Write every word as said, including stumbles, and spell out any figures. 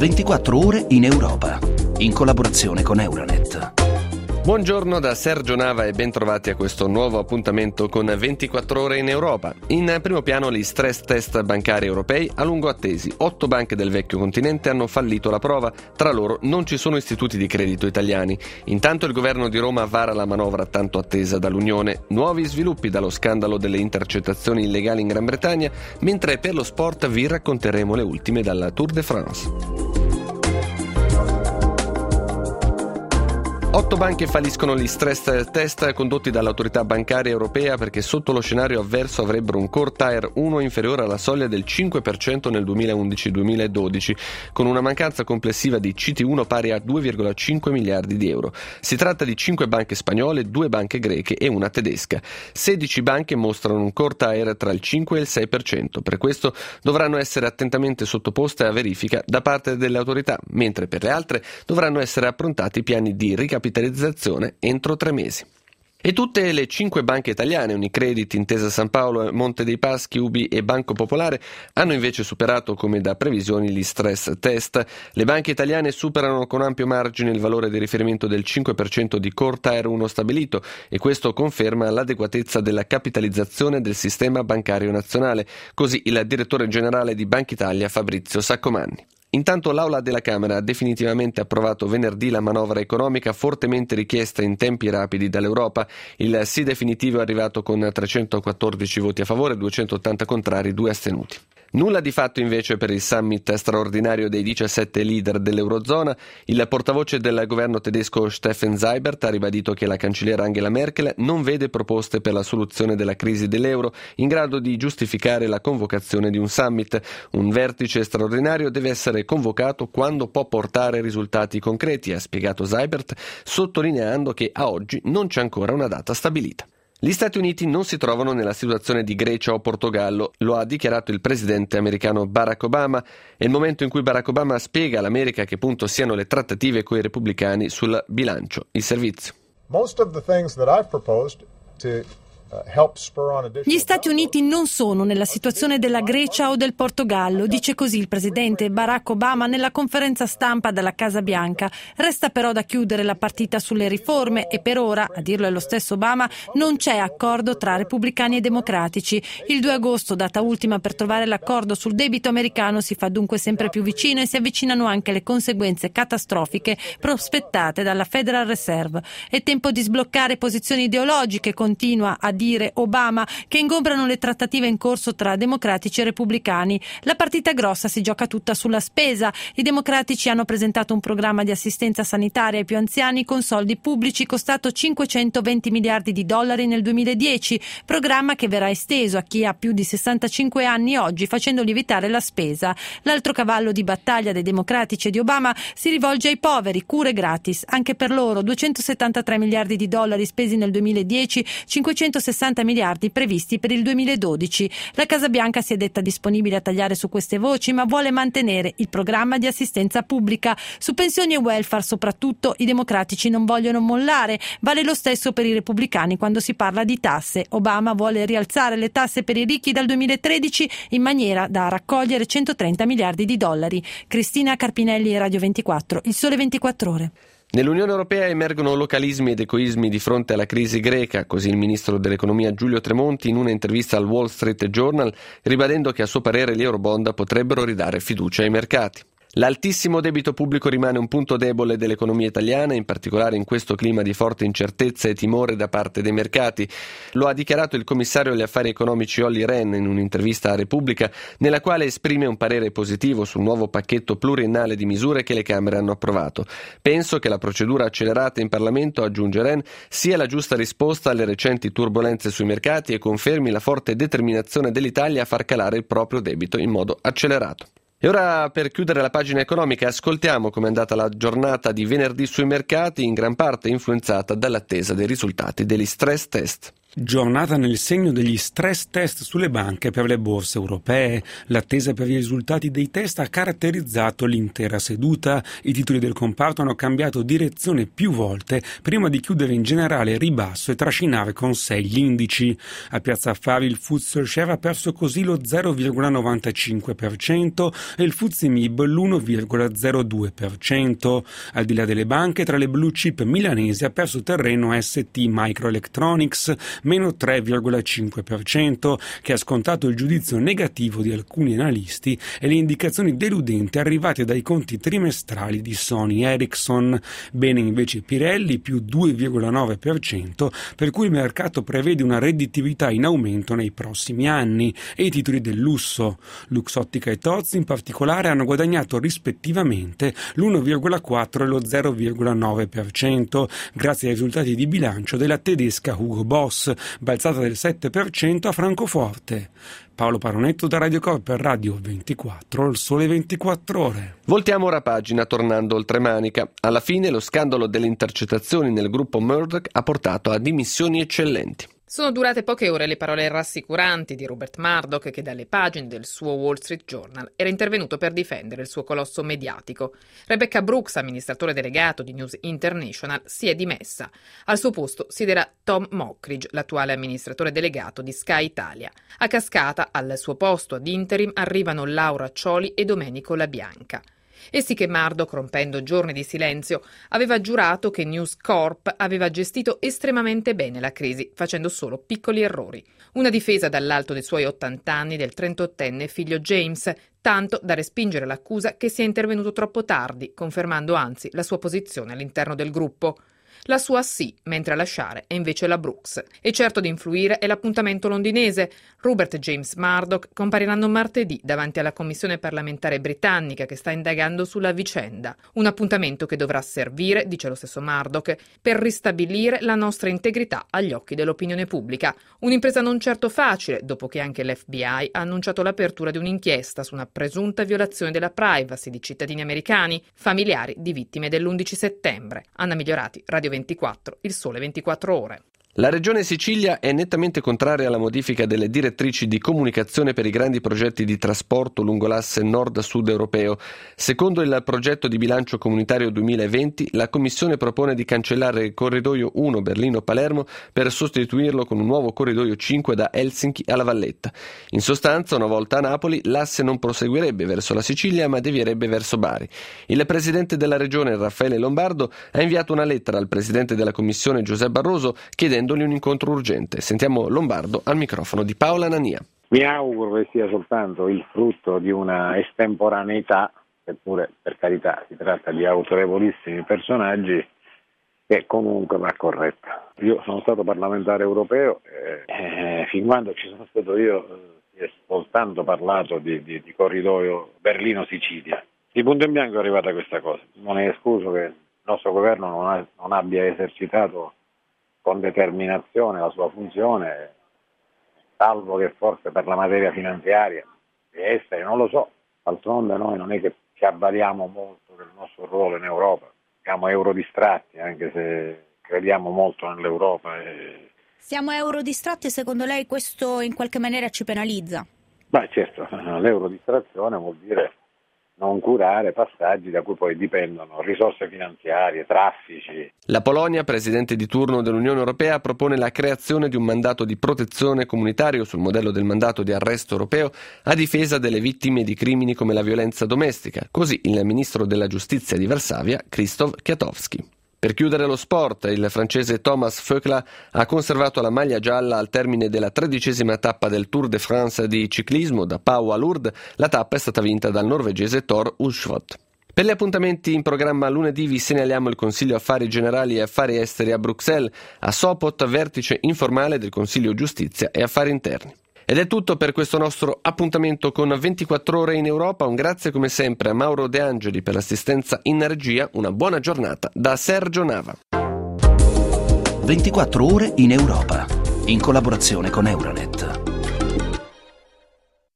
ventiquattro ore in Europa, in collaborazione con Euronet. Buongiorno da Sergio Nava e bentrovati a questo nuovo appuntamento con ventiquattro ore in Europa. In primo piano gli stress test bancari europei a lungo attesi. Otto banche del vecchio continente hanno fallito la prova, tra loro non ci sono istituti di credito italiani. Intanto il governo di Roma vara la manovra tanto attesa dall'Unione. Nuovi sviluppi dallo scandalo delle intercettazioni illegali in Gran Bretagna, mentre per lo sport vi racconteremo le ultime dalla Tour de France. Otto banche falliscono gli stress test condotti dall'autorità bancaria europea perché sotto lo scenario avverso avrebbero un core tier uno inferiore alla soglia del cinque per cento nel duemilaundici duemiladodici, con una mancanza complessiva di C T uno pari a due virgola cinque miliardi di euro. Si tratta di cinque banche spagnole, due banche greche e una tedesca. sedici banche mostrano un core tier tra il cinque e il sei per cento. Per questo dovranno essere attentamente sottoposte a verifica da parte delle autorità, mentre per le altre dovranno essere approntati piani di ricapitalizzazione capitalizzazione entro tre mesi. E tutte le cinque banche italiane, Unicredit, Intesa San Paolo, Monte dei Paschi, U B I e Banco Popolare, hanno invece superato come da previsioni gli stress test. Le banche italiane superano con ampio margine il valore di riferimento del cinque per cento di core tier uno stabilito, e questo conferma l'adeguatezza della capitalizzazione del sistema bancario nazionale, così il direttore generale di Banca Italia Fabrizio Saccomanni. Intanto l'Aula della Camera ha definitivamente approvato venerdì la manovra economica fortemente richiesta in tempi rapidi dall'Europa. Il sì definitivo è arrivato con trecentoquattordici voti a favore, duecentottanta contrari, due astenuti. Nulla di fatto invece per il summit straordinario dei diciassette leader dell'Eurozona. Il portavoce del governo tedesco Steffen Seibert ha ribadito che la cancelliera Angela Merkel non vede proposte per la soluzione della crisi dell'euro in grado di giustificare la convocazione di un summit. Un vertice straordinario deve essere convocato quando può portare risultati concreti, ha spiegato Seibert, sottolineando che a oggi non c'è ancora una data stabilita. Gli Stati Uniti non si trovano nella situazione di Grecia o Portogallo, lo ha dichiarato il presidente americano Barack Obama. È il momento in cui Barack Obama spiega all'America a che punto siano le trattative coi repubblicani sul bilancio, il servizio. Most of the things that I've proposed to Gli Stati Uniti non sono nella situazione della Grecia o del Portogallo, dice così il presidente Barack Obama nella conferenza stampa dalla Casa Bianca. Resta però da chiudere la partita sulle riforme e per ora, a dirlo è lo stesso Obama, non c'è accordo tra repubblicani e democratici. Il due agosto, data ultima per trovare l'accordo sul debito americano, si fa dunque sempre più vicino e si avvicinano anche le conseguenze catastrofiche prospettate dalla Federal Reserve. È tempo di sbloccare posizioni ideologiche, continua a dire Obama, che ingombrano le trattative in corso tra democratici e repubblicani. La partita grossa si gioca tutta sulla spesa. I democratici hanno presentato un programma di assistenza sanitaria ai più anziani con soldi pubblici costato cinquecentoventi miliardi di dollari nel duemiladieci, programma che verrà esteso a chi ha più di sessantacinque anni oggi, facendo lievitare la spesa. L'altro cavallo di battaglia dei democratici e di Obama si rivolge ai poveri, cure gratis. Anche per loro duecentosettantatré miliardi di dollari spesi nel duemiladieci, cinquecentosessanta miliardi previsti per il duemiladodici. La Casa Bianca si è detta disponibile a tagliare su queste voci, ma vuole mantenere il programma di assistenza pubblica. Su pensioni e welfare soprattutto i democratici non vogliono mollare. Vale lo stesso per i repubblicani quando si parla di tasse. Obama vuole rialzare le tasse per i ricchi dal duemilatredici in maniera da raccogliere centotrenta miliardi di dollari. Cristina Carpinelli, Radio ventiquattro, Il Sole ventiquattro Ore. Nell'Unione Europea emergono localismi ed egoismi di fronte alla crisi greca, così il ministro dell'economia Giulio Tremonti in un'intervista al Wall Street Journal, ribadendo che a suo parere gli eurobond potrebbero ridare fiducia ai mercati. L'altissimo debito pubblico rimane un punto debole dell'economia italiana, in particolare in questo clima di forte incertezza e timore da parte dei mercati. Lo ha dichiarato il commissario agli affari economici Olli Rehn in un'intervista a Repubblica, nella quale esprime un parere positivo sul nuovo pacchetto pluriennale di misure che le Camere hanno approvato. Penso che la procedura accelerata in Parlamento, aggiunge Rehn, sia la giusta risposta alle recenti turbolenze sui mercati e confermi la forte determinazione dell'Italia a far calare il proprio debito in modo accelerato. E ora, per chiudere la pagina economica, ascoltiamo com'è andata la giornata di venerdì sui mercati, in gran parte influenzata dall'attesa dei risultati degli stress test. Giornata nel segno degli stress test sulle banche per le borse europee. L'attesa per i risultati dei test ha caratterizzato l'intera seduta. I titoli del comparto hanno cambiato direzione più volte prima di chiudere in generale ribasso e trascinare con sé gli indici. A Piazza Affari il F T S E Share ha perso così lo zero virgola novantacinque per cento e il F T S E M I B l'uno virgola zero due per cento. Al di là delle banche, tra le blue chip milanesi ha perso terreno S T Microelectronics, meno tre virgola cinque per cento, che ha scontato il giudizio negativo di alcuni analisti e le indicazioni deludenti arrivate dai conti trimestrali di Sony Ericsson. Bene invece Pirelli, più due virgola nove per cento, per cui il mercato prevede una redditività in aumento nei prossimi anni, e i titoli del lusso. Luxottica e Tozzi in particolare hanno guadagnato rispettivamente l'uno virgola quattro e lo zero virgola nove per cento, grazie ai risultati di bilancio della tedesca Hugo Boss, balzata del sette per cento a Francoforte. Paolo Paronetto da Radio Corp per Radio ventiquattro, il Sole ventiquattro Ore. Voltiamo ora pagina tornando oltremanica. Alla fine lo scandalo delle intercettazioni nel gruppo Murdoch ha portato a dimissioni eccellenti. Sono durate poche ore le parole rassicuranti di Rupert Murdoch, che dalle pagine del suo Wall Street Journal era intervenuto per difendere il suo colosso mediatico. Rebecca Brooks, amministratore delegato di News International, si è dimessa. Al suo posto siederà Tom Mockridge, l'attuale amministratore delegato di Sky Italia. A cascata, al suo posto ad interim, arrivano Laura Cioli e Domenico Labianca. E sì che Murdoch, rompendo giorni di silenzio, aveva giurato che News Corp aveva gestito estremamente bene la crisi, facendo solo piccoli errori. Una difesa dall'alto dei suoi ottanta anni del trentottenne figlio James, tanto da respingere l'accusa che sia intervenuto troppo tardi, confermando anzi la sua posizione all'interno del gruppo. La sua sì, mentre a lasciare è invece la Brooks. E certo di influire è l'appuntamento londinese. Rupert e James Murdoch compariranno martedì davanti alla commissione parlamentare britannica che sta indagando sulla vicenda. Un appuntamento che dovrà servire, dice lo stesso Murdoch, per ristabilire la nostra integrità agli occhi dell'opinione pubblica. Un'impresa non certo facile, dopo che anche l'F B I ha annunciato l'apertura di un'inchiesta su una presunta violazione della privacy di cittadini americani, familiari di vittime dell'undici settembre. Anna Migliorati, Radio ventiquattro, il Sole ventiquattro Ore. La Regione Sicilia è nettamente contraria alla modifica delle direttrici di comunicazione per i grandi progetti di trasporto lungo l'asse nord-sud europeo. Secondo il progetto di bilancio comunitario duemilaventi, la Commissione propone di cancellare il corridoio uno Berlino-Palermo per sostituirlo con un nuovo corridoio cinque da Helsinki alla Valletta. In sostanza, una volta a Napoli, l'asse non proseguirebbe verso la Sicilia ma devierebbe verso Bari. Il Presidente della Regione, Raffaele Lombardo, ha inviato una lettera al Presidente della Commissione, Giuseppe Barroso, chiedendo un incontro urgente. Sentiamo Lombardo al microfono di Paola Nania. Mi auguro che sia soltanto il frutto di una estemporaneità, eppure per carità si tratta di autorevolissimi personaggi, che comunque va corretta. Io sono stato parlamentare europeo e eh, fin quando ci sono stato io si è soltanto parlato di, di, di corridoio Berlino-Sicilia. Di punto in bianco è arrivata questa cosa. Non è escluso che il nostro governo non, ha, non abbia esercitato con determinazione la sua funzione, salvo che forse per la materia finanziaria e esteri, non lo so. D'altronde noi non è che ci avvaliamo molto del nostro ruolo in Europa, siamo eurodistratti, anche se crediamo molto nell'Europa. E... Siamo eurodistratti e secondo lei questo in qualche maniera ci penalizza? Beh certo, l'eurodistrazione vuol dire non curare passaggi da cui poi dipendono risorse finanziarie, traffici. La Polonia, presidente di turno dell'Unione Europea, propone la creazione di un mandato di protezione comunitario sul modello del mandato di arresto europeo a difesa delle vittime di crimini come la violenza domestica. Così il ministro della giustizia di Varsavia, Krzysztof Kwiatkowski. Per chiudere lo sport, il francese Thomas Voeckler ha conservato la maglia gialla al termine della tredicesima tappa del Tour de France di ciclismo da Pau a Lourdes. La tappa è stata vinta dal norvegese Thor Hushovd. Per gli appuntamenti in programma lunedì vi segnaliamo il Consiglio Affari Generali e Affari Esteri a Bruxelles, a Sopot vertice informale del Consiglio Giustizia e Affari Interni. Ed è tutto per questo nostro appuntamento con ventiquattro ore in Europa. Un grazie come sempre a Mauro De Angeli per l'assistenza in regia. Una buona giornata da Sergio Nava. ventiquattro ore in Europa, in collaborazione con Euronet.